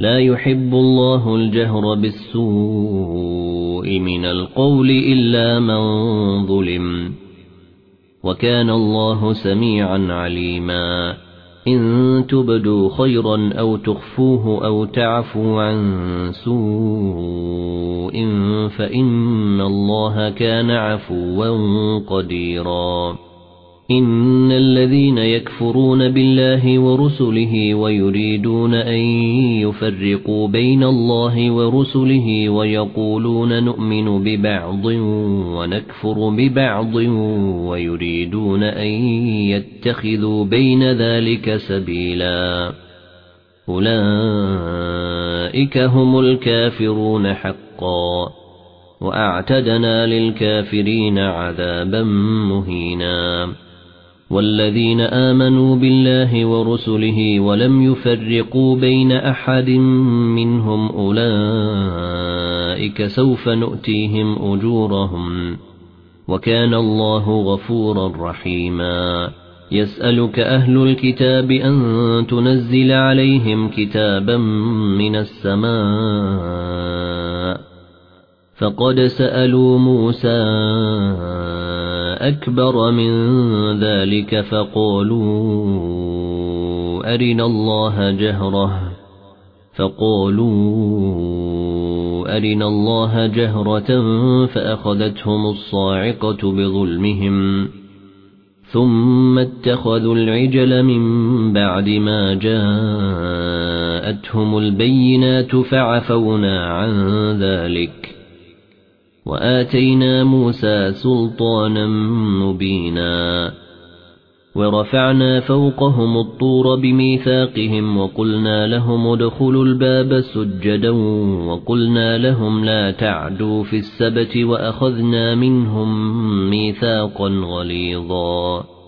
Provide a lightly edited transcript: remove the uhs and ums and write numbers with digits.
لا يحب الله الجهر بالسوء من القول إلا من ظلم وكان الله سميعا عليما إن تبدوا خيرا أو تخفوه أو تعفوا عن سوء فإن الله كان عفوا قديرا إن الذين يكفرون بالله ورسله ويريدون أن يفرقوا بين الله ورسله ويقولون نؤمن ببعض ونكفر ببعض ويريدون أن يتخذوا بين ذلك سبيلا أولئك هم الكافرون حقا وأعتدنا للكافرين عذابا مهينا والذين آمنوا بالله ورسله ولم يفرقوا بين أحد منهم أولئك سوف نؤتيهم أجورهم وكان الله غفورا رحيما يسألك أهل الكتاب أن تنزل عليهم كتابا من السماء فقد سألوا موسى أكبر من ذلك فقالوا أرنا الله جهرة فأخذتهم الصاعقة بظلمهم ثم اتخذوا العجل من بعد ما جاءتهم البينات فعفونا عن ذلك وآتينا موسى سلطانا مبينا ورفعنا فوقهم الطور بميثاقهم وقلنا لهم ادخلوا الباب سجدا وقلنا لهم لا تعدوا في السبت وأخذنا منهم ميثاقا غليظا